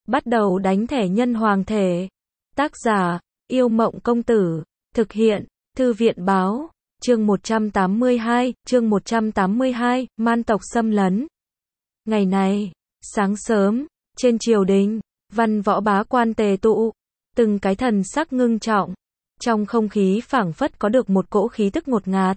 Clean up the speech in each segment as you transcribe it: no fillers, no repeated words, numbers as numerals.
bắt đầu đánh thẻ nhân hoàng thể. Tác giả, Yêu Mộng Công Tử. Thực hiện, Thư viện Báo. Chương 182, man tộc xâm lấn. Ngày này, sáng sớm, trên triều đình, văn võ bá quan tề tụ, từng cái thần sắc ngưng trọng. Trong không khí phảng phất có được một cỗ khí tức ngột ngạt.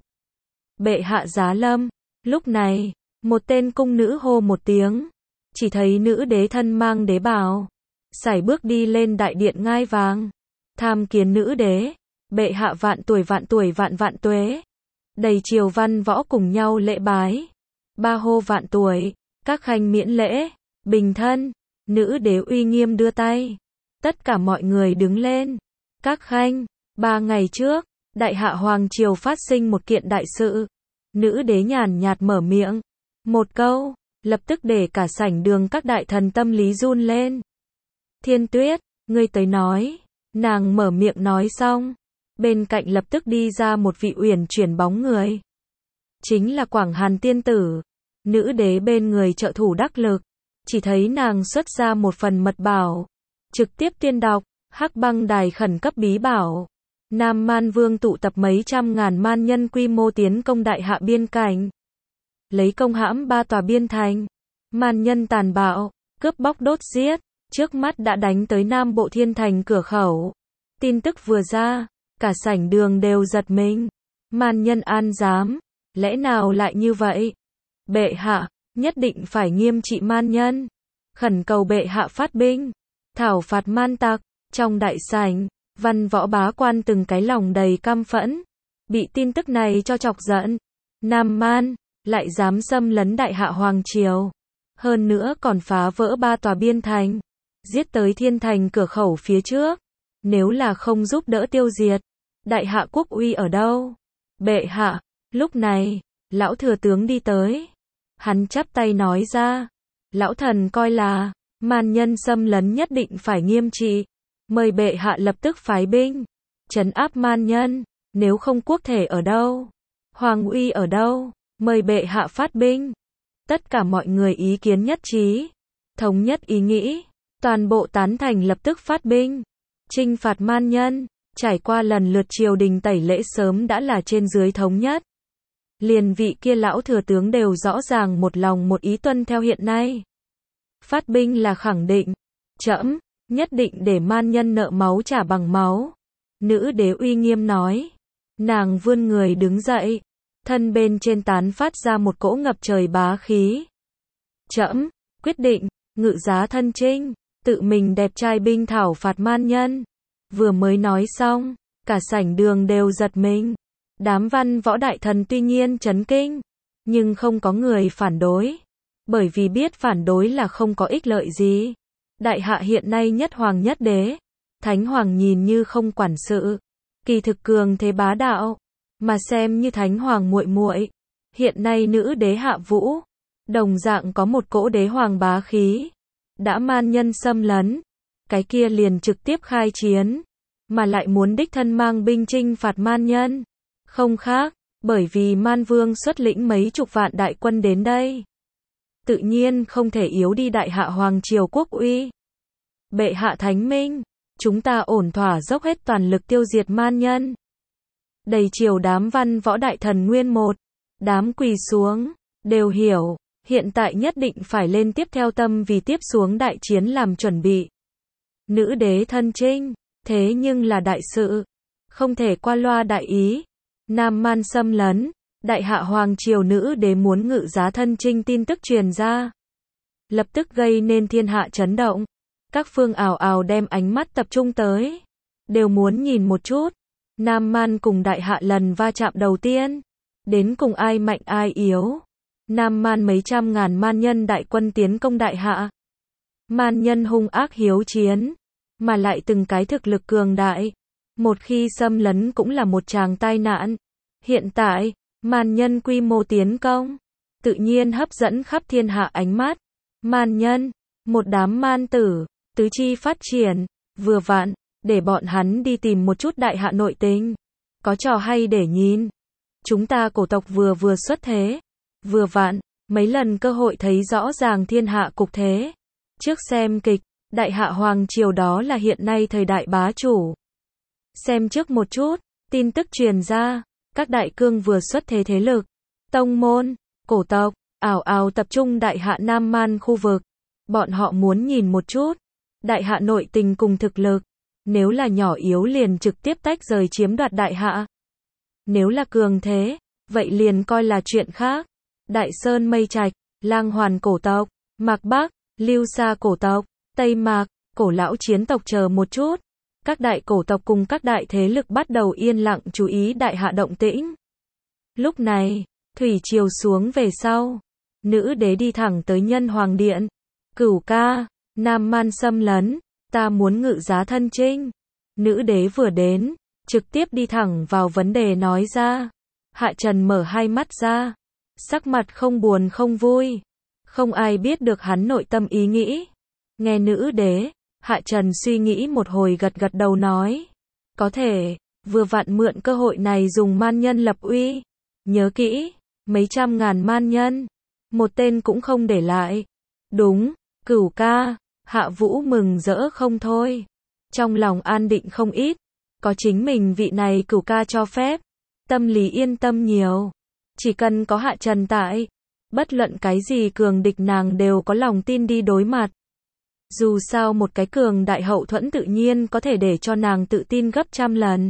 Bệ hạ giá lâm. Lúc này, một tên cung nữ hô một tiếng. Chỉ thấy nữ đế thân mang đế bào, sải bước đi lên đại điện ngai vàng. Tham kiến nữ đế. Bệ hạ vạn tuổi vạn vạn tuế. Đầy triều văn võ cùng nhau lễ bái. Ba hô vạn tuổi, các khanh miễn lễ, bình thân. Nữ đế uy nghiêm đưa tay. Tất cả mọi người đứng lên. Các khanh, 3 ngày trước, đại hạ hoàng triều phát sinh một kiện đại sự. Nữ đế nhàn nhạt mở miệng. Một câu, lập tức để cả sảnh đường các đại thần tâm lý run lên. Thiên Tuyết, ngươi tới nói. Nàng mở miệng nói xong. Bên cạnh lập tức đi ra một vị uyển chuyển bóng người. Chính là Quảng Hàn tiên tử. Nữ đế bên người trợ thủ đắc lực. Chỉ thấy nàng xuất ra một phần mật bảo. Trực tiếp tuyên đọc, Hắc Băng Đài khẩn cấp bí bảo. Nam Man Vương tụ tập mấy trăm ngàn man nhân quy mô tiến công đại hạ biên cảnh. Lấy công hãm 3 tòa biên thành. Man nhân tàn bạo, cướp bóc đốt giết. Trước mắt đã đánh tới Nam Bộ Thiên Thành cửa khẩu. Tin tức vừa ra, cả sảnh đường đều giật mình. Man nhân an dám, lẽ nào lại như vậy? Bệ hạ, nhất định phải nghiêm trị man nhân. Khẩn cầu bệ hạ phát binh, thảo phạt man tặc. Trong đại sảnh, văn võ bá quan từng cái lòng đầy căm phẫn. Bị tin tức này cho chọc giận. Nam Man, lại dám xâm lấn đại hạ hoàng triều. Hơn nữa còn phá vỡ 3 tòa biên thành. Giết tới Thiên Thành cửa khẩu phía trước. Nếu là không giúp đỡ tiêu diệt, đại hạ quốc uy ở đâu? Bệ hạ, lúc này, lão thừa tướng đi tới. Hắn chắp tay nói ra. Lão thần coi là, man nhân xâm lấn nhất định phải nghiêm trị. Mời bệ hạ lập tức phái binh, trấn áp man nhân. Nếu không quốc thể ở đâu? Hoàng uy ở đâu? Mời bệ hạ phát binh. Tất cả mọi người ý kiến nhất trí, thống nhất ý nghĩ. Toàn bộ tán thành lập tức phát binh, chinh phạt man nhân. Trải qua lần lượt triều đình tẩy lễ sớm đã là trên dưới thống nhất. Liền vị kia lão thừa tướng đều rõ ràng một lòng một ý tuân theo hiện nay. Phát binh là khẳng định. Trẫm nhất định để man nhân nợ máu trả bằng máu. Nữ đế uy nghiêm nói. Nàng vươn người đứng dậy. Thân bên trên tán phát ra một cỗ ngập trời bá khí. Trẫm quyết định, ngự giá thân chinh. Tự mình đẹp trai binh thảo phạt man nhân. Vừa mới nói xong, cả sảnh đường đều giật mình. Đám văn võ đại thần tuy nhiên chấn kinh, nhưng không có người phản đối. Bởi vì biết phản đối là không có ích lợi gì. Đại hạ hiện nay nhất hoàng nhất đế. Thánh hoàng nhìn như không quản sự. Kỳ thực cường thế bá đạo. Mà xem như thánh hoàng muội muội. Hiện nay nữ đế Hạ Vũ. Đồng dạng có một cỗ đế hoàng bá khí. Đã man nhân xâm lấn. Cái kia liền trực tiếp khai chiến. Mà lại muốn đích thân mang binh chinh phạt man nhân. Không khác, bởi vì man vương xuất lĩnh mấy chục vạn đại quân đến đây. Tự nhiên không thể yếu đi đại hạ hoàng triều quốc uy. Bệ hạ thánh minh, chúng ta ổn thỏa dốc hết toàn lực tiêu diệt man nhân. Đầy triều đám văn võ đại thần nguyên một. Đám quỳ xuống, đều hiểu. Hiện tại nhất định phải lên tiếp theo tâm vì tiếp xuống đại chiến làm chuẩn bị. Nữ đế thân chinh, thế nhưng là đại sự. Không thể qua loa đại ý. Nam Man xâm lấn, đại hạ hoàng triều nữ đế muốn ngự giá thân chinh tin tức truyền ra. Lập tức gây nên thiên hạ chấn động. Các phương ào ào đem ánh mắt tập trung tới. Đều muốn nhìn một chút. Nam Man cùng đại hạ lần va chạm đầu tiên. Đến cùng ai mạnh ai yếu. Nam Man mấy trăm ngàn man nhân đại quân tiến công đại hạ. Man nhân hung ác hiếu chiến. Mà lại từng cái thực lực cường đại. Một khi xâm lấn cũng là một tràng tai nạn. Hiện tại, man nhân quy mô tiến công. Tự nhiên hấp dẫn khắp thiên hạ ánh mắt. Man nhân, một đám man tử, tứ chi phát triển. Vừa vặn, để bọn hắn đi tìm một chút đại hạ nội tình. Có trò hay để nhìn. Chúng ta cổ tộc vừa xuất thế. Vừa vặn, mấy lần cơ hội thấy rõ ràng thiên hạ cục thế. Trước xem kịch, Đại hạ hoàng triều đó là hiện nay thời đại bá chủ. Xem trước một chút, tin tức truyền ra, các đại cương vừa xuất thế thế lực, tông môn, cổ tộc, ào ào tập trung đại hạ Nam Man khu vực. Bọn họ muốn nhìn một chút, đại hạ nội tình cùng thực lực. Nếu là nhỏ yếu liền trực tiếp tách rời chiếm đoạt đại hạ. Nếu là cường thế, vậy liền coi là chuyện khác. Đại Sơn Mây Trạch, Lang Hoàn cổ tộc, Mạc Bắc, Lưu Sa cổ tộc, Tây Mạc, cổ lão chiến tộc chờ một chút. Các đại cổ tộc cùng các đại thế lực bắt đầu yên lặng chú ý đại hạ động tĩnh. Lúc này, thủy triều xuống về sau, nữ đế đi thẳng tới Nhân Hoàng Điện. Cửu ca, Nam Man xâm lấn, ta muốn ngự giá thân chinh. Nữ đế vừa đến, trực tiếp đi thẳng vào vấn đề nói ra. Hạ Trần mở hai mắt ra, sắc mặt không buồn không vui. Không ai biết được hắn nội tâm ý nghĩ. Nghe nữ đế, Hạ Trần suy nghĩ một hồi gật gật đầu nói. Có thể, vừa vặn mượn cơ hội này dùng man nhân lập uy. Nhớ kỹ, mấy trăm ngàn man nhân, một tên cũng không để lại. Đúng, Cửu ca, Hạ Vũ mừng rỡ không thôi. Trong lòng an định không ít, có chính mình vị này Cửu ca cho phép, tâm lý yên tâm nhiều. Chỉ cần có Hạ Trần tại, bất luận cái gì cường địch nàng đều có lòng tin đi đối mặt. Dù sao một cái cường đại hậu thuẫn tự nhiên có thể để cho nàng tự tin gấp trăm lần.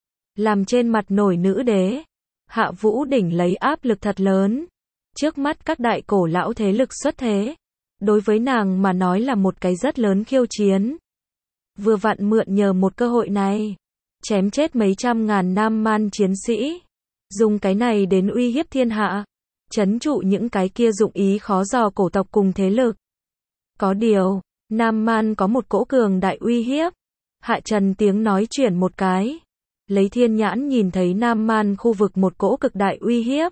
Làm trên mặt nổi nữ đế, Hạ Vũ đỉnh lấy áp lực thật lớn. Trước mắt các đại cổ lão thế lực xuất thế, đối với nàng mà nói là một cái rất lớn khiêu chiến. Vừa vặn mượn nhờ một cơ hội này, chém chết mấy trăm ngàn Nam Man chiến sĩ, dùng cái này đến uy hiếp thiên hạ, trấn trụ những cái kia dụng ý khó dò cổ tộc cùng thế lực. Có điều, Nam Man có một cỗ cường đại uy hiếp. Hạ Trần tiếng nói chuyển một cái, lấy thiên nhãn nhìn thấy Nam Man khu vực một cỗ cực đại uy hiếp.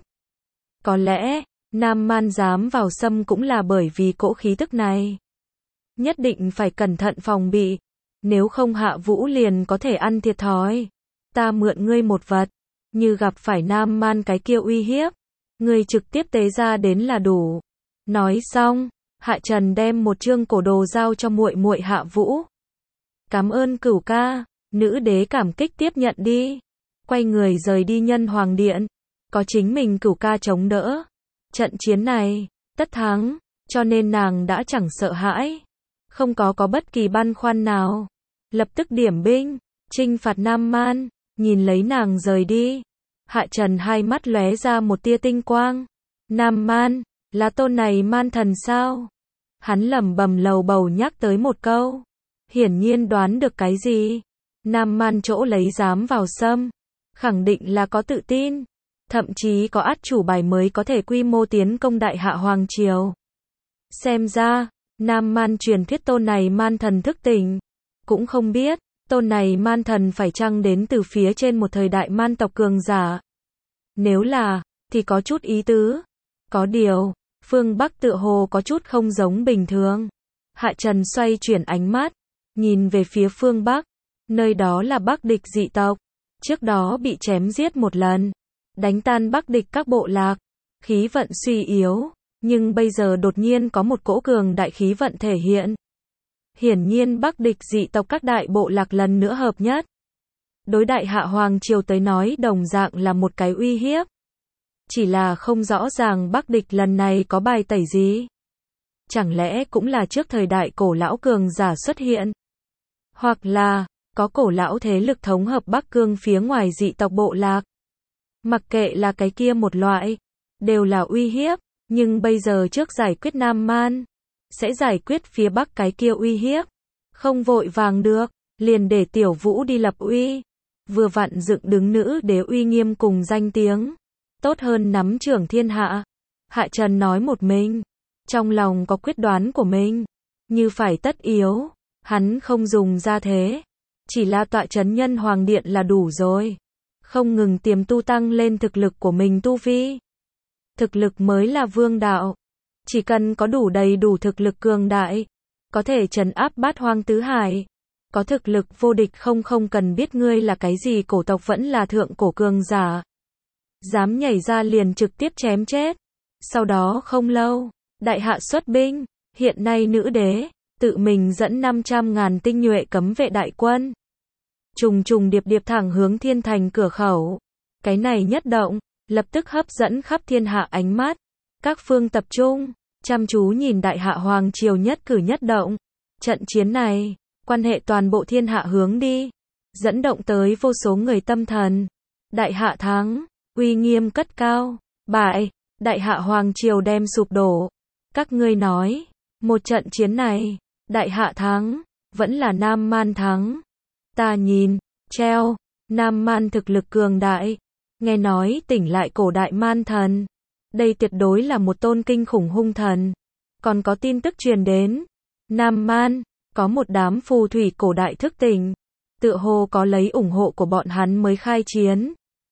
Có lẽ, Nam Man dám vào xâm cũng là bởi vì cỗ khí tức này. Nhất định phải cẩn thận phòng bị, nếu không Hạ Vũ liền có thể ăn thiệt thòi. Ta mượn ngươi một vật, như gặp phải Nam Man cái kia uy hiếp, ngươi trực tiếp tế ra đến là đủ. Nói xong, Hạ Trần đem một chương cổ đồ giao cho muội muội Hạ Vũ. Cảm ơn Cửu ca, nữ đế cảm kích tiếp nhận đi. Quay người rời đi Nhân Hoàng Điện, có chính mình Cửu ca chống đỡ. Trận chiến này, tất thắng, cho nên nàng đã chẳng sợ hãi. Không có bất kỳ băn khoăn nào. Lập tức điểm binh, chinh phạt Nam Man, nhìn lấy nàng rời đi. Hạ Trần hai mắt lóe ra một tia tinh quang. Nam Man, là tôn này man thần sao? Hắn lẩm bẩm lầu bầu nhắc tới một câu. Hiển nhiên đoán được cái gì. Nam Man chỗ lấy dám vào xâm, khẳng định là có tự tin. Thậm chí có át chủ bài mới có thể quy mô tiến công đại hạ hoàng triều. Xem ra, Nam Man truyền thuyết tôn này man thần thức tỉnh. Cũng không biết, tôn này man thần phải chăng đến từ phía trên một thời đại man tộc cường giả. Nếu là, thì có chút ý tứ. Có điều, phương Bắc tựa hồ có chút không giống bình thường. Hạ Trần xoay chuyển ánh mắt, nhìn về phía phương Bắc. Nơi đó là Bắc địch dị tộc. Trước đó bị chém giết một lần. Đánh tan Bắc địch các bộ lạc. Khí vận suy yếu. Nhưng bây giờ đột nhiên có một cỗ cường đại khí vận thể hiện. Hiển nhiên Bắc địch dị tộc các đại bộ lạc lần nữa hợp nhất. Đối đại hạ hoàng triều tới nói đồng dạng là một cái uy hiếp. Chỉ là không rõ ràng Bắc địch lần này có bài tẩy gì. Chẳng lẽ cũng là trước thời đại cổ lão cường giả xuất hiện. Hoặc là, có cổ lão thế lực thống hợp Bắc Cương phía ngoài dị tộc bộ lạc. Mặc kệ là cái kia một loại, đều là uy hiếp. Nhưng bây giờ trước giải quyết Nam Man, sẽ giải quyết phía Bắc cái kia uy hiếp. Không vội vàng được, liền để Tiểu Vũ đi lập uy. Vừa vặn dựng đứng nữ đế uy nghiêm cùng danh tiếng. Tốt hơn nắm trưởng thiên hạ. Hạ Trần nói một mình. Trong lòng có quyết đoán của mình. Như phải tất yếu, hắn không dùng ra thế. Chỉ là tọa trấn Nhân Hoàng Điện là đủ rồi. Không ngừng tiềm tu tăng lên thực lực của mình tu vi. Thực lực mới là vương đạo. Chỉ cần có đủ đầy đủ thực lực cường đại, có thể trấn áp bát hoang tứ hải. Có thực lực vô địch không cần biết ngươi là cái gì cổ tộc vẫn là thượng cổ cường giả. Dám nhảy ra liền trực tiếp chém chết. Sau đó không lâu, đại hạ xuất binh, hiện nay nữ đế, tự mình dẫn 500.000 tinh nhuệ cấm vệ đại quân. Trùng trùng điệp điệp thẳng hướng thiên thành cửa khẩu. Cái này nhất động, lập tức hấp dẫn khắp thiên hạ ánh mắt. Các phương tập trung, chăm chú nhìn đại hạ hoàng triều nhất cử nhất động. Trận chiến này, quan hệ toàn bộ thiên hạ hướng đi, dẫn động tới vô số người tâm thần. Đại hạ thắng, uy nghiêm cất cao, bại, đại hạ hoàng triều đem sụp đổ. Các ngươi nói, một trận chiến này, đại hạ thắng, vẫn là Nam Man thắng. Ta nhìn, treo, Nam Man thực lực cường đại, nghe nói tỉnh lại cổ đại man thần. Đây tuyệt đối là một tôn kinh khủng hung thần. Còn có tin tức truyền đến, Nam Man, có một đám phù thủy cổ đại thức tỉnh. Tựa hồ có lấy ủng hộ của bọn hắn mới khai chiến.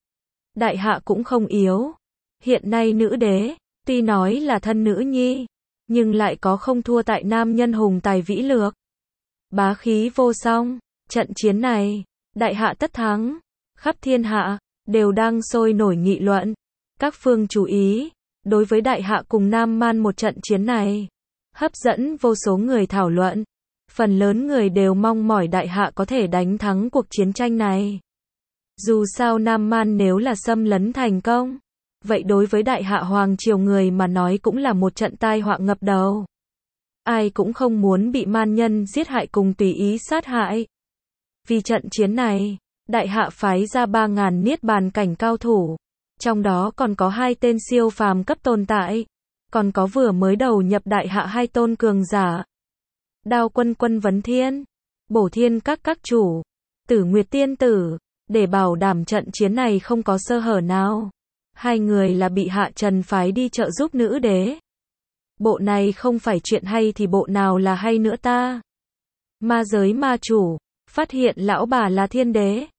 Đại hạ cũng không yếu. Hiện nay nữ đế, tuy nói là thân nữ nhi, nhưng lại có không thua tại nam nhân hùng tài vĩ lược. Bá khí vô song, trận chiến này, đại hạ tất thắng, khắp thiên hạ, đều đang sôi nổi nghị luận. Các phương chú ý, đối với đại hạ cùng Nam Man một trận chiến này, hấp dẫn vô số người thảo luận. Phần lớn người đều mong mỏi đại hạ có thể đánh thắng cuộc chiến tranh này. Dù sao Nam Man nếu là xâm lấn thành công, vậy đối với đại hạ hoàng triều người mà nói cũng là một trận tai họa ngập đầu. Ai cũng không muốn bị man nhân giết hại cùng tùy ý sát hại. Vì trận chiến này, đại hạ phái ra 3.000 niết bàn cảnh cao thủ, trong đó còn có 2 tên siêu phàm cấp tồn tại, còn có vừa mới đầu nhập đại hạ 2 tôn cường giả. Đao quân quân vấn thiên, bổ thiên các chủ, Tử Nguyệt tiên tử, để bảo đảm trận chiến này không có sơ hở nào. 2 người là bị hạ trần phái đi trợ giúp nữ đế. Bộ này không phải chuyện hay thì bộ nào là hay nữa ta. Ma giới ma chủ, phát hiện lão bà là thiên đế.